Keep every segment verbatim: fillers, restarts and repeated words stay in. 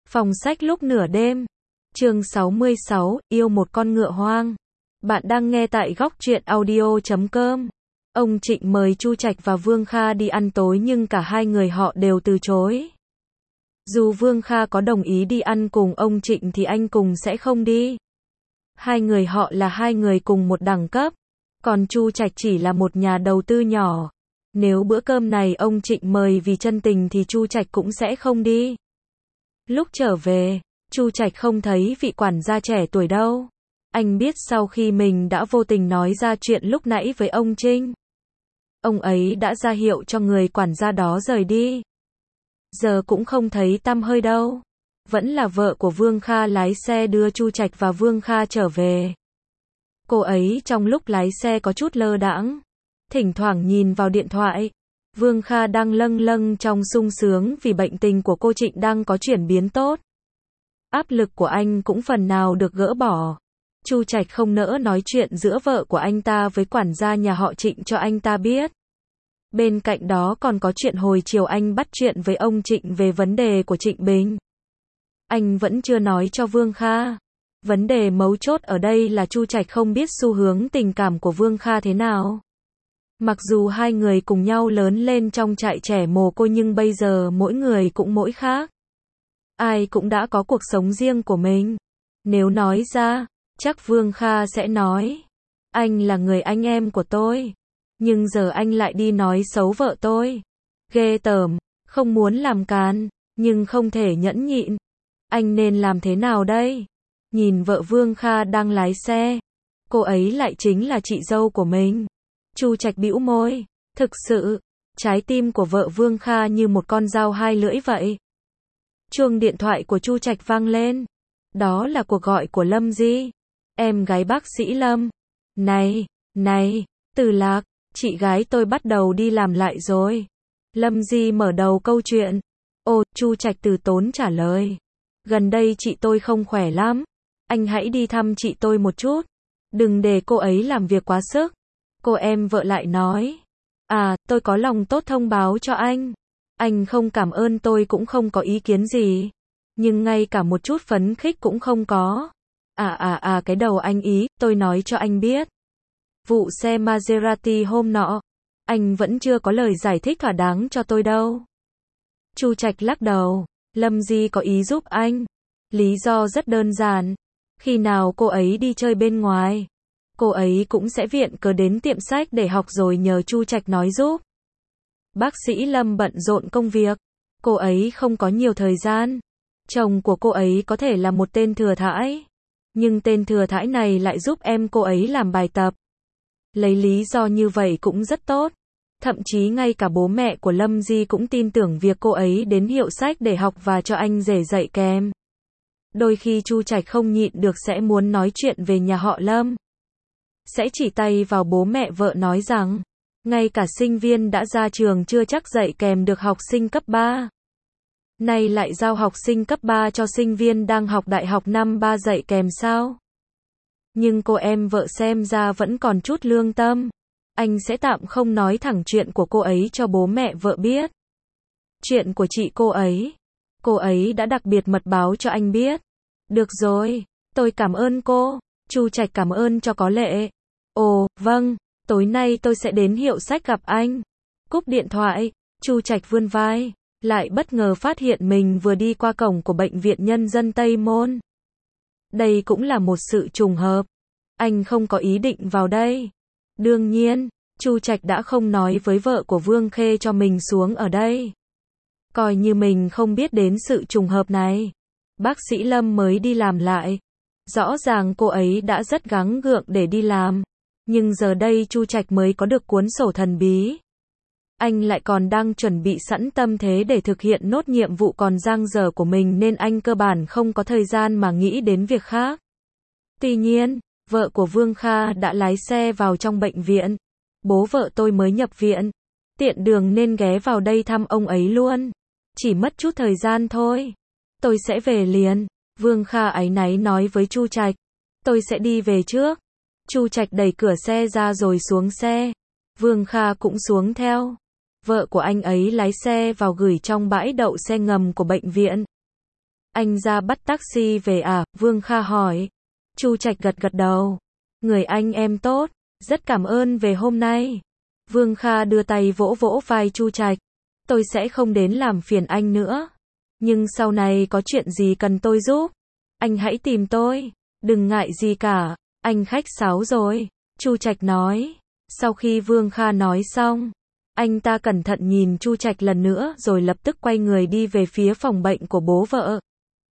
Phòng sách lúc nửa đêm. Chương sáu mươi sáu, yêu một con ngựa hoang. Bạn đang nghe tại góc truyện audio chấm com. Ông Trịnh mời Chu Trạch và Vương Kha đi ăn tối nhưng cả hai người họ đều từ chối. Dù Vương Kha có đồng ý đi ăn cùng ông Trịnh thì anh cùng sẽ không đi. Hai người họ là hai người cùng một đẳng cấp, còn Chu Trạch chỉ là một nhà đầu tư nhỏ. Nếu bữa cơm này ông Trịnh mời vì chân tình thì Chu Trạch cũng sẽ không đi. Lúc trở về, Chu Trạch không thấy vị quản gia trẻ tuổi đâu. Anh biết sau khi mình đã vô tình nói ra chuyện lúc nãy với ông Trinh, ông ấy đã ra hiệu cho người quản gia đó rời đi. Giờ cũng không thấy tăm hơi đâu. Vẫn là vợ của Vương Kha lái xe đưa Chu Trạch và Vương Kha trở về. Cô ấy trong lúc lái xe có chút lơ đãng, thỉnh thoảng nhìn vào điện thoại. Vương Kha đang lâng lâng trong sung sướng vì bệnh tình của cô Trịnh đang có chuyển biến tốt. Áp lực của anh cũng phần nào được gỡ bỏ. Chu Trạch không nỡ nói chuyện giữa vợ của anh ta với quản gia nhà họ Trịnh cho anh ta biết. Bên cạnh đó còn có chuyện hồi chiều anh bắt chuyện với ông Trịnh về vấn đề của Trịnh Bình. Anh vẫn chưa nói cho Vương Kha. Vấn đề mấu chốt ở đây là Chu Trạch không biết xu hướng tình cảm của Vương Kha thế nào. Mặc dù hai người cùng nhau lớn lên trong trại trẻ mồ côi nhưng bây giờ mỗi người cũng mỗi khác. Ai cũng đã có cuộc sống riêng của mình. Nếu nói ra, chắc Vương Kha sẽ nói, anh là người anh em của tôi, nhưng giờ anh lại đi nói xấu vợ tôi. Ghê tởm, không muốn làm càn, nhưng không thể nhẫn nhịn. Anh nên làm thế nào đây? Nhìn vợ Vương Kha đang lái xe, cô ấy lại chính là chị dâu của mình. Chu Trạch bĩu môi, thực sự, trái tim của vợ Vương Kha như một con dao hai lưỡi vậy. Chuông điện thoại của Chu Trạch vang lên. Đó là cuộc gọi của Lâm Di, em gái bác sĩ Lâm. Này, này, Từ Lạc, chị gái tôi bắt đầu đi làm lại rồi. Lâm Di mở đầu câu chuyện. Ồ, Chu Trạch từ tốn trả lời. Gần đây chị tôi không khỏe lắm. Anh hãy đi thăm chị tôi một chút. Đừng để cô ấy làm việc quá sức. Cô em vợ lại nói. À, tôi có lòng tốt thông báo cho anh. Anh không cảm ơn tôi cũng không có ý kiến gì. Nhưng ngay cả một chút phấn khích cũng không có. À à à cái đầu anh ý, tôi nói cho anh biết. Vụ xe Maserati hôm nọ, anh vẫn chưa có lời giải thích thỏa đáng cho tôi đâu. Chu Trạch lắc đầu. Lâm Di có ý giúp anh. Lý do rất đơn giản. Khi nào cô ấy đi chơi bên ngoài, cô ấy cũng sẽ viện cớ đến tiệm sách để học rồi nhờ Chu Trạch nói giúp. Bác sĩ Lâm bận rộn công việc. Cô ấy không có nhiều thời gian. Chồng của cô ấy có thể là một tên thừa thãi. Nhưng tên thừa thãi này lại giúp em cô ấy làm bài tập. Lấy lý do như vậy cũng rất tốt. Thậm chí ngay cả bố mẹ của Lâm Di cũng tin tưởng việc cô ấy đến hiệu sách để học và cho anh rể dạy kèm. Đôi khi Chu Trạch không nhịn được sẽ muốn nói chuyện về nhà họ Lâm. Sẽ chỉ tay vào bố mẹ vợ nói rằng, ngay cả sinh viên đã ra trường chưa chắc dạy kèm được học sinh cấp ba. Nay lại giao học sinh cấp ba cho sinh viên đang học đại học năm ba dạy kèm sao? Nhưng cô em vợ xem ra vẫn còn chút lương tâm. Anh sẽ tạm không nói thẳng chuyện của cô ấy cho bố mẹ vợ biết. Chuyện của chị cô ấy, cô ấy đã đặc biệt mật báo cho anh biết. Được rồi, tôi cảm ơn cô. Chu Trạch cảm ơn cho có lệ. Ồ, vâng, tối nay tôi sẽ đến hiệu sách gặp anh. Cúp điện thoại, Chu Trạch vươn vai, lại bất ngờ phát hiện mình vừa đi qua cổng của Bệnh viện Nhân dân Tây Môn. Đây cũng là một sự trùng hợp. Anh không có ý định vào đây. Đương nhiên, Chu Trạch đã không nói với vợ của Vương Khê cho mình xuống ở đây. Coi như mình không biết đến sự trùng hợp này. Bác sĩ Lâm mới đi làm lại. Rõ ràng cô ấy đã rất gắng gượng để đi làm. Nhưng giờ đây Chu Trạch mới có được cuốn sổ thần bí. Anh lại còn đang chuẩn bị sẵn tâm thế để thực hiện nốt nhiệm vụ còn dang dở của mình nên anh cơ bản không có thời gian mà nghĩ đến việc khác. Tuy nhiên, vợ của Vương Kha đã lái xe vào trong bệnh viện. Bố vợ tôi mới nhập viện. Tiện đường nên ghé vào đây thăm ông ấy luôn. Chỉ mất chút thời gian thôi. Tôi sẽ về liền. Vương Kha áy náy nói với Chu Trạch. Tôi sẽ đi về trước. Chu Trạch đẩy cửa xe ra rồi xuống xe. Vương Kha cũng xuống theo. Vợ của anh ấy lái xe vào gửi trong bãi đậu xe ngầm của bệnh viện. Anh ra bắt taxi về à? Vương Kha hỏi. Chu Trạch gật gật đầu. Người anh em tốt, rất cảm ơn về hôm nay. Vương Kha đưa tay vỗ vỗ vai Chu Trạch. Tôi sẽ không đến làm phiền anh nữa. Nhưng sau này có chuyện gì cần tôi giúp, anh hãy tìm tôi. Đừng ngại gì cả, anh khách sáo rồi. Chu Trạch nói. Sau khi Vương Kha nói xong, anh ta cẩn thận nhìn Chu Trạch lần nữa rồi lập tức quay người đi về phía phòng bệnh của bố vợ.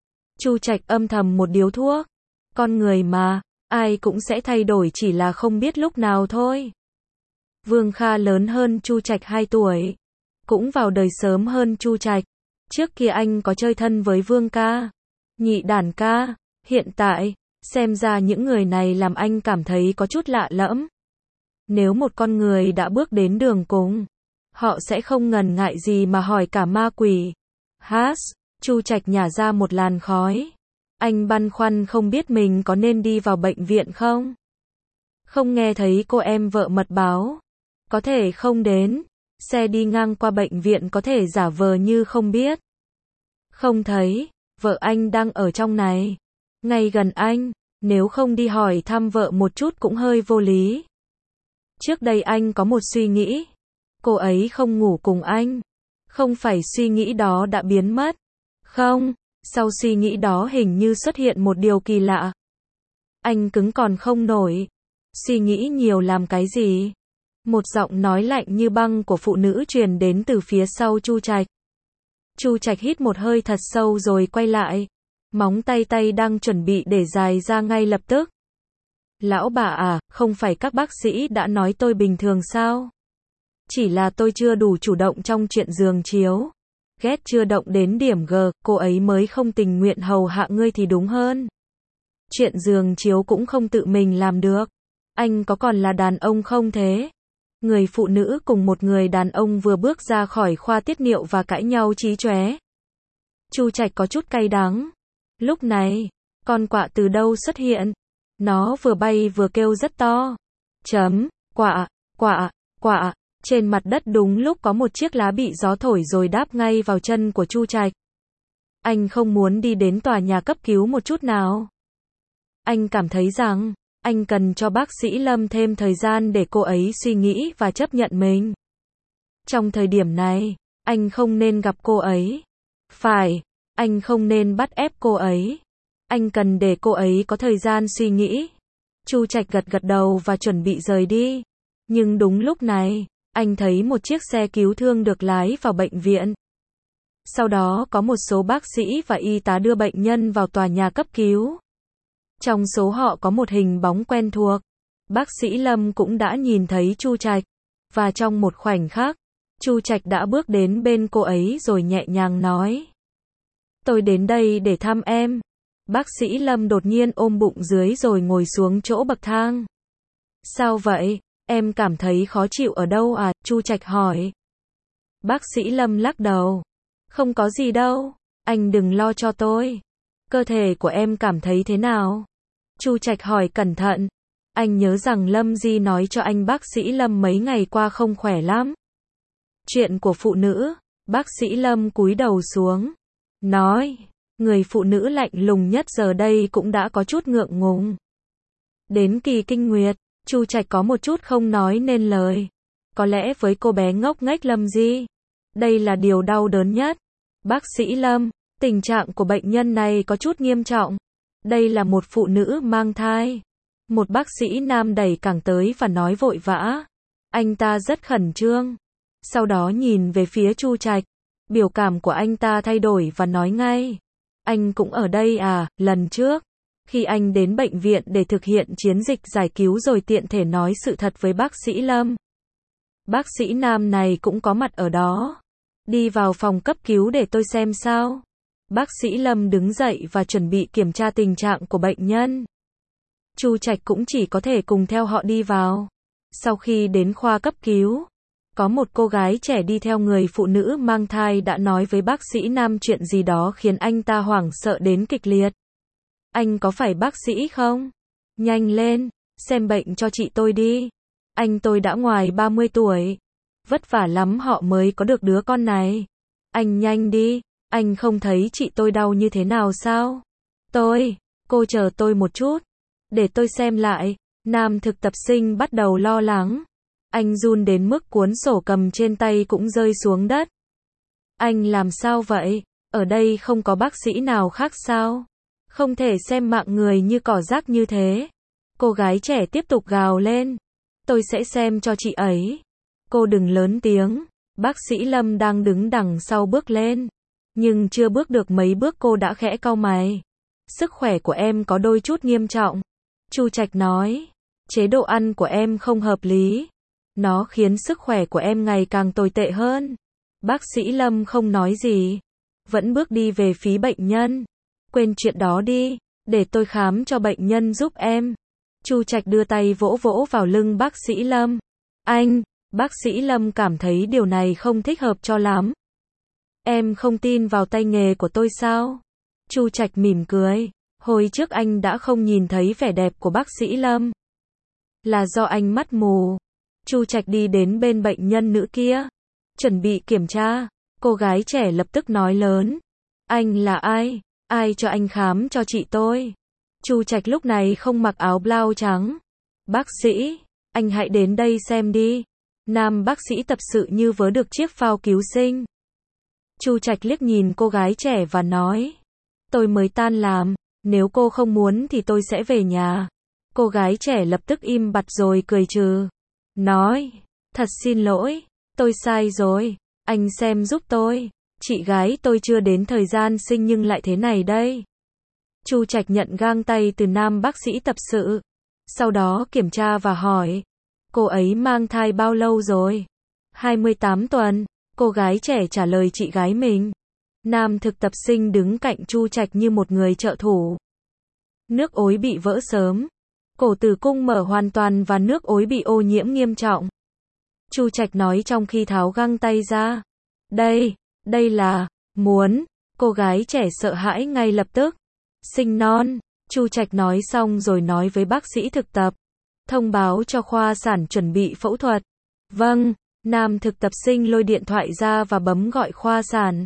Chu Trạch âm thầm một điếu thuốc. Con người mà, ai cũng sẽ thay đổi, chỉ là không biết lúc nào thôi. Vương Kha lớn hơn Chu Trạch hai tuổi, cũng vào đời sớm hơn Chu Trạch. Trước kia anh có chơi thân với Vương ca, Nhị Đản ca. Hiện tại, xem ra những người này làm anh cảm thấy có chút lạ lẫm. Nếu một con người đã bước đến đường cùng, họ sẽ không ngần ngại gì mà hỏi cả ma quỷ. Hát, Chu Trạch nhả ra một làn khói. Anh băn khoăn không biết mình có nên đi vào bệnh viện không. Không nghe thấy cô em vợ mật báo. Có thể không đến. Xe đi ngang qua bệnh viện có thể giả vờ như không biết. Không thấy, vợ anh đang ở trong này. Ngay gần anh, nếu không đi hỏi thăm vợ một chút cũng hơi vô lý. Trước đây anh có một suy nghĩ. Cô ấy không ngủ cùng anh. Không phải suy nghĩ đó đã biến mất. Không, sau suy nghĩ đó hình như xuất hiện một điều kỳ lạ. Anh cứng còn không nổi. Suy nghĩ nhiều làm cái gì? Một giọng nói lạnh như băng của phụ nữ truyền đến từ phía sau Chu Trạch. Chu Trạch hít một hơi thật sâu rồi quay lại. Móng tay tay đang chuẩn bị để dài ra ngay lập tức. Lão bà à, không phải các bác sĩ đã nói tôi bình thường sao? Chỉ là tôi chưa đủ chủ động trong chuyện giường chiếu. Ghét chưa động đến điểm G, cô ấy mới không tình nguyện hầu hạ ngươi thì đúng hơn. Chuyện giường chiếu cũng không tự mình làm được. Anh có còn là đàn ông không thế? Người phụ nữ cùng một người đàn ông vừa bước ra khỏi khoa tiết niệu và cãi nhau chí chóe. Chu Trạch có chút cay đắng. Lúc này, con quạ từ đâu xuất hiện? Nó vừa bay vừa kêu rất to. Chấm, quạ, quạ, quạ. Trên mặt đất đúng lúc có một chiếc lá bị gió thổi rồi đáp ngay vào chân của Chu Trạch. Anh không muốn đi đến tòa nhà cấp cứu một chút nào. Anh cảm thấy rằng, anh cần cho bác sĩ Lâm thêm thời gian để cô ấy suy nghĩ và chấp nhận mình. Trong thời điểm này, anh không nên gặp cô ấy. Phải, anh không nên bắt ép cô ấy. Anh cần để cô ấy có thời gian suy nghĩ. Chu Trạch gật gật đầu và chuẩn bị rời đi. Nhưng đúng lúc này, anh thấy một chiếc xe cứu thương được lái vào bệnh viện. Sau đó có một số bác sĩ và y tá đưa bệnh nhân vào tòa nhà cấp cứu. Trong số họ có một hình bóng quen thuộc. Bác sĩ Lâm cũng đã nhìn thấy Chu Trạch. Và trong một khoảnh khắc, Chu Trạch đã bước đến bên cô ấy rồi nhẹ nhàng nói. Tôi đến đây để thăm em. Bác sĩ Lâm đột nhiên ôm bụng dưới rồi ngồi xuống chỗ bậc thang. Sao vậy? Em cảm thấy khó chịu ở đâu à? Chu Trạch hỏi. Bác sĩ Lâm lắc đầu. Không có gì đâu. Anh đừng lo cho tôi. Cơ thể của em cảm thấy thế nào? Chu Trạch hỏi cẩn thận. Anh nhớ rằng Lâm Di nói cho anh bác sĩ Lâm mấy ngày qua không khỏe lắm. Chuyện của phụ nữ. Bác sĩ Lâm cúi đầu xuống. Nói. Người phụ nữ lạnh lùng nhất giờ đây cũng đã có chút ngượng ngùng. Đến kỳ kinh nguyệt, Chu Trạch có một chút không nói nên lời. Có lẽ với cô bé ngốc nghếch Lâm Di, đây là điều đau đớn nhất. Bác sĩ Lâm, tình trạng của bệnh nhân này có chút nghiêm trọng. Đây là một phụ nữ mang thai. Một bác sĩ nam đẩy càng tới và nói vội vã. Anh ta rất khẩn trương. Sau đó nhìn về phía Chu Trạch. Biểu cảm của anh ta thay đổi và nói ngay. Anh cũng ở đây à? Lần trước, khi anh đến bệnh viện để thực hiện chiến dịch giải cứu rồi tiện thể nói sự thật với bác sĩ Lâm. Bác sĩ nam này cũng có mặt ở đó. Đi vào phòng cấp cứu để tôi xem sao. Bác sĩ Lâm đứng dậy và chuẩn bị kiểm tra tình trạng của bệnh nhân. Chu Trạch cũng chỉ có thể cùng theo họ đi vào. Sau khi đến khoa cấp cứu, có một cô gái trẻ đi theo người phụ nữ mang thai đã nói với bác sĩ nam chuyện gì đó khiến anh ta hoảng sợ đến kịch liệt. Anh có phải bác sĩ không? Nhanh lên, xem bệnh cho chị tôi đi. Anh tôi đã ngoài ba mươi tuổi. Vất vả lắm họ mới có được đứa con này. Anh nhanh đi. Anh không thấy chị tôi đau như thế nào sao? Tôi, cô chờ tôi một chút. Để tôi xem lại. Nam thực tập sinh bắt đầu lo lắng. Anh run đến mức cuốn sổ cầm trên tay cũng rơi xuống đất. Anh làm sao vậy? Ở đây không có bác sĩ nào khác sao? Không thể xem mạng người như cỏ rác như thế. Cô gái trẻ tiếp tục gào lên. Tôi sẽ xem cho chị ấy. Cô đừng lớn tiếng. Bác sĩ Lâm đang đứng đằng sau bước lên. Nhưng chưa bước được mấy bước cô đã khẽ cau mày. Sức khỏe của em có đôi chút nghiêm trọng. Chu Trạch nói. Chế độ ăn của em không hợp lý. Nó khiến sức khỏe của em ngày càng tồi tệ hơn. Bác sĩ Lâm không nói gì. Vẫn bước đi về phía bệnh nhân. Quên chuyện đó đi. Để tôi khám cho bệnh nhân giúp em. Chu Trạch đưa tay vỗ vỗ vào lưng bác sĩ Lâm. Anh, bác sĩ Lâm cảm thấy điều này không thích hợp cho lắm. Em không tin vào tay nghề của tôi sao? Chu Trạch mỉm cười. Hồi trước anh đã không nhìn thấy vẻ đẹp của bác sĩ Lâm. Là do anh mắt mù. Chu Trạch đi đến bên bệnh nhân nữ kia. Chuẩn bị kiểm tra. Cô gái trẻ lập tức nói lớn. Anh là ai? Ai cho anh khám cho chị tôi? Chu Trạch lúc này không mặc áo blau trắng. Bác sĩ, anh hãy đến đây xem đi. Nam bác sĩ tập sự như vớ được chiếc phao cứu sinh. Chu Trạch liếc nhìn cô gái trẻ và nói. Tôi mới tan làm, nếu cô không muốn thì tôi sẽ về nhà. Cô gái trẻ lập tức im bặt rồi cười trừ. Nói, thật xin lỗi, tôi sai rồi, anh xem giúp tôi. Chị gái tôi chưa đến thời gian sinh nhưng lại thế này đây. Chu Trạch nhận găng tay từ nam bác sĩ tập sự. Sau đó kiểm tra và hỏi. Cô ấy mang thai bao lâu rồi? hai mươi tám tuần. Cô gái trẻ trả lời chị gái mình. Nam thực tập sinh đứng cạnh Chu Trạch như một người trợ thủ. Nước ối bị vỡ sớm. Cổ tử cung mở hoàn toàn và nước ối bị ô nhiễm nghiêm trọng. Chu Trạch nói trong khi tháo găng tay ra. Đây, đây là, muốn. Cô gái trẻ sợ hãi ngay lập tức. Sinh non. Chu Trạch nói xong rồi nói với bác sĩ thực tập. Thông báo cho khoa sản chuẩn bị phẫu thuật. Vâng. Nam thực tập sinh lôi điện thoại ra và bấm gọi khoa sản.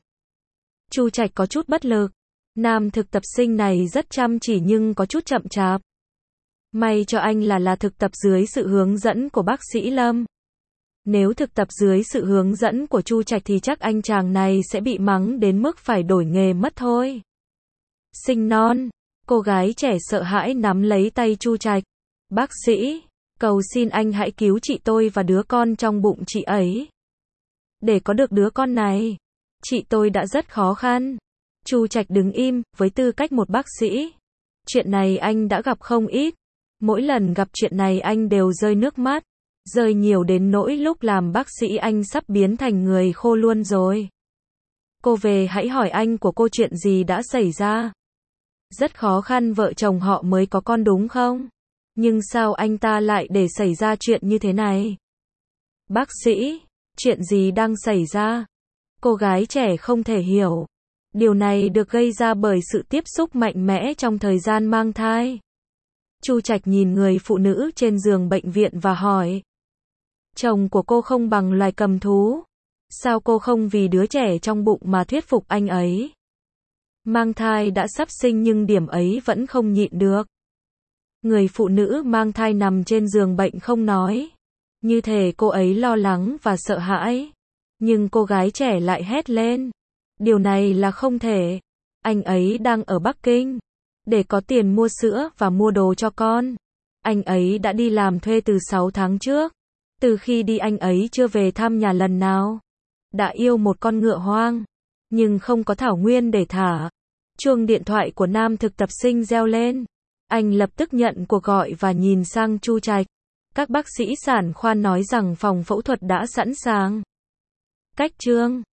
Chu Trạch có chút bất lực. Nam thực tập sinh này rất chăm chỉ nhưng có chút chậm chạp. May cho anh là là thực tập dưới sự hướng dẫn của bác sĩ Lâm. Nếu thực tập dưới sự hướng dẫn của Chu Trạch thì chắc anh chàng này sẽ bị mắng đến mức phải đổi nghề mất thôi. Sinh non. Cô gái trẻ sợ hãi nắm lấy tay Chu Trạch. Bác sĩ, cầu xin anh hãy cứu chị tôi và đứa con trong bụng chị ấy. Để có được đứa con này, chị tôi đã rất khó khăn. Chu Trạch đứng im, với tư cách một bác sĩ. Chuyện này anh đã gặp không ít. Mỗi lần gặp chuyện này anh đều rơi nước mắt. Rơi nhiều đến nỗi lúc làm bác sĩ anh sắp biến thành người khô luôn rồi. Cô về hãy hỏi anh của cô chuyện gì đã xảy ra. Rất khó khăn vợ chồng họ mới có con đúng không? Nhưng sao anh ta lại để xảy ra chuyện như thế này? Bác sĩ, chuyện gì đang xảy ra? Cô gái trẻ không thể hiểu. Điều này được gây ra bởi sự tiếp xúc mạnh mẽ trong thời gian mang thai. Chu Trạch nhìn người phụ nữ trên giường bệnh viện và hỏi. Chồng của cô không bằng loài cầm thú. Sao cô không vì đứa trẻ trong bụng mà thuyết phục anh ấy? Mang thai đã sắp sinh nhưng điểm ấy vẫn không nhịn được. Người phụ nữ mang thai nằm trên giường bệnh không nói. Như thể cô ấy lo lắng và sợ hãi. Nhưng cô gái trẻ lại hét lên. Điều này là không thể. Anh ấy đang ở Bắc Kinh. Để có tiền mua sữa và mua đồ cho con. Anh ấy đã đi làm thuê từ sáu tháng trước. Từ khi đi anh ấy chưa về thăm nhà lần nào. Đã yêu một con ngựa hoang. Nhưng không có thảo nguyên để thả. Chuông điện thoại của nam thực tập sinh reo lên. Anh lập tức nhận cuộc gọi và nhìn sang Chu Trạch. Các bác sĩ sản khoa nói rằng phòng phẫu thuật đã sẵn sàng. Cách chương